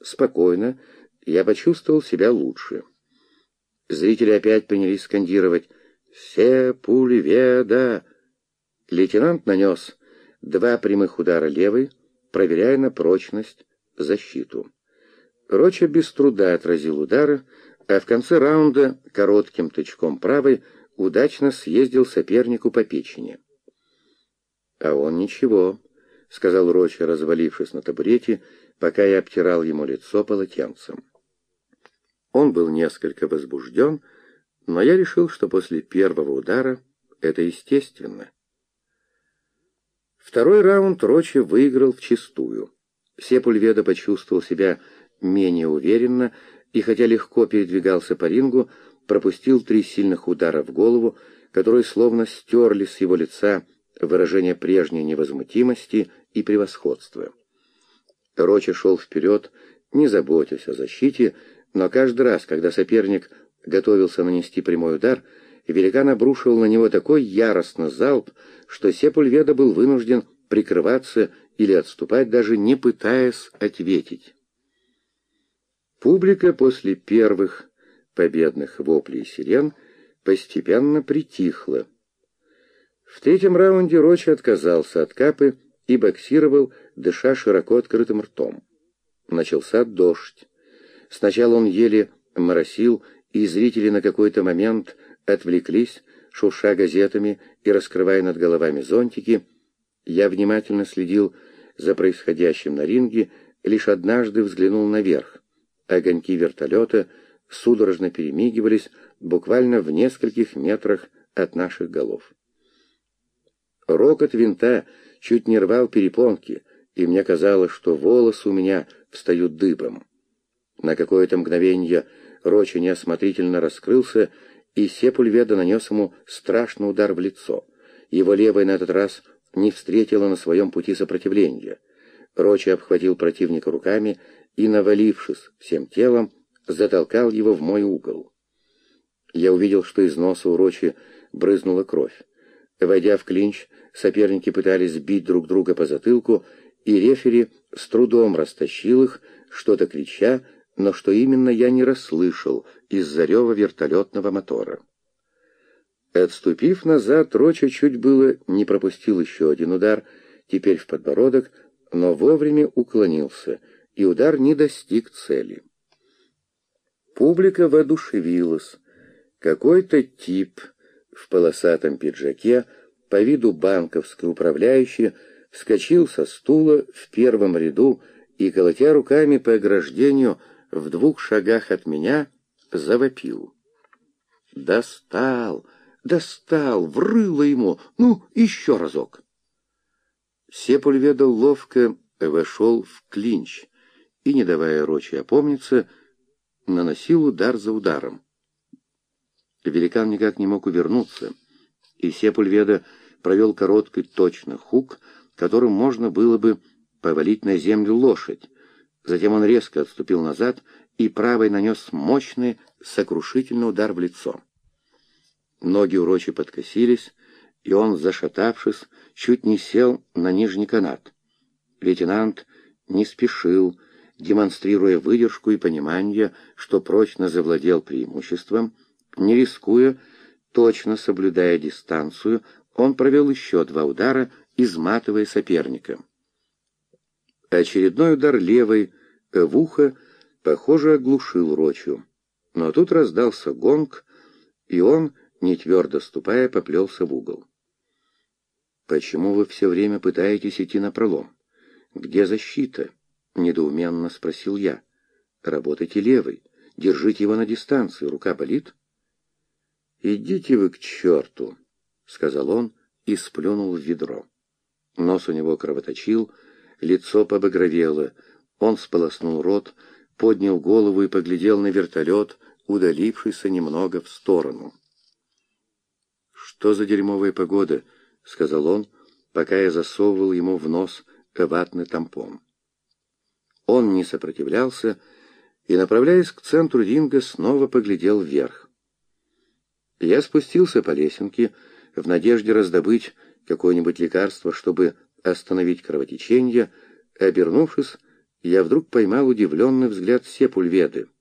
спокойно, я почувствовал себя лучше. Зрители опять принялись скандировать «Сепульведа!». Лейтенант нанес 2 прямых удара левой, проверяя на прочность защиту. Роча без труда отразил удары, а в конце раунда коротким тычком правой удачно съездил сопернику по печени. «А он ничего», — сказал Роча, развалившись на табурете, пока я обтирал ему лицо полотенцем. Он был несколько возбужден, но я решил, что после первого удара это естественно. Второй раунд Роча выиграл вчистую. Сепульведа почувствовал себя менее уверенно и, хотя легко передвигался по рингу, пропустил 3 сильных удара в голову, которые словно стерли с его лица выражение прежней невозмутимости и превосходства. Роча шел вперед, не заботясь о защите, но каждый раз, когда соперник готовился нанести прямой удар, великан обрушивал на него такой яростный залп, что Сепульведа был вынужден прикрываться или отступать, даже не пытаясь ответить. Публика после первых победных воплей сирен постепенно притихла. В третьем раунде Роча отказался от капы и боксировал, дыша широко открытым ртом. Начался дождь. Сначала он еле моросил, и зрители на какой-то момент отвлеклись, шурша газетами и раскрывая над головами зонтики. Я внимательно следил за происходящим на ринге, лишь однажды взглянул наверх. Огоньки вертолета судорожно перемигивались буквально в нескольких метрах от наших голов. Рокот винта чуть не рвал перепонки, и мне казалось, что волосы у меня встают дыбом. На какое-то мгновение Роча неосмотрительно раскрылся, и Сепульведа нанес ему страшный удар в лицо. Его левая на этот раз не встретила на своем пути сопротивления. Роча обхватил противника руками и, навалившись всем телом, затолкал его в мой угол. Я увидел, что из носа у Рочи брызнула кровь. Войдя в клинч, соперники пытались бить друг друга по затылку, и рефери с трудом растащил их, что-то крича, но что именно я не расслышал из-за рева вертолетного мотора. Отступив назад, Роча чуть было не пропустил еще один удар, теперь в подбородок, но вовремя уклонился, и удар не достиг цели. Публика воодушевилась. Какой-то тип в полосатом пиджаке, по виду банковский управляющий, вскочил со стула в первом ряду и, колотя руками по ограждению в 2 шагах от меня, завопил. «Достал! Достал! Врыло ему! Ну, еще разок!» Сепульведа ловко вошел в клинч и, не давая Рочи опомниться, наносил удар за ударом. Великан никак не мог увернуться, и Сепульведа провел короткий точный хук, которым можно было бы повалить на землю лошадь. Затем он резко отступил назад и правой нанес мощный, сокрушительный удар в лицо. Ноги у Рочи подкосились, и он, зашатавшись, чуть не сел на нижний канат. Лейтенант не спешил, демонстрируя выдержку и понимание, что прочно завладел преимуществом. Не рискуя, точно соблюдая дистанцию, он провел еще 2 удара, изматывая соперника. Очередной удар левой в ухо, похоже, оглушил Рочу. Но тут раздался гонг, и он, не твердо ступая, поплелся в угол. «Почему вы все время пытаетесь идти напролом? Где защита?» — недоуменно спросил я. «Работайте левой, держите его на дистанции, рука болит?» «Идите вы к черту!» — сказал он и сплюнул в ведро. Нос у него кровоточил, лицо побагровело. Он сполоснул рот, поднял голову и поглядел на вертолет, удалившийся немного в сторону. «Что за дерьмовая погода?» — сказал он, пока я засовывал ему в нос ватный тампон. Он не сопротивлялся и, направляясь к центру ринга, снова поглядел вверх. Я спустился по лесенке в надежде раздобыть какое-нибудь лекарство, чтобы остановить кровотечение. Обернувшись, я вдруг поймал удивленный взгляд Сепульведы.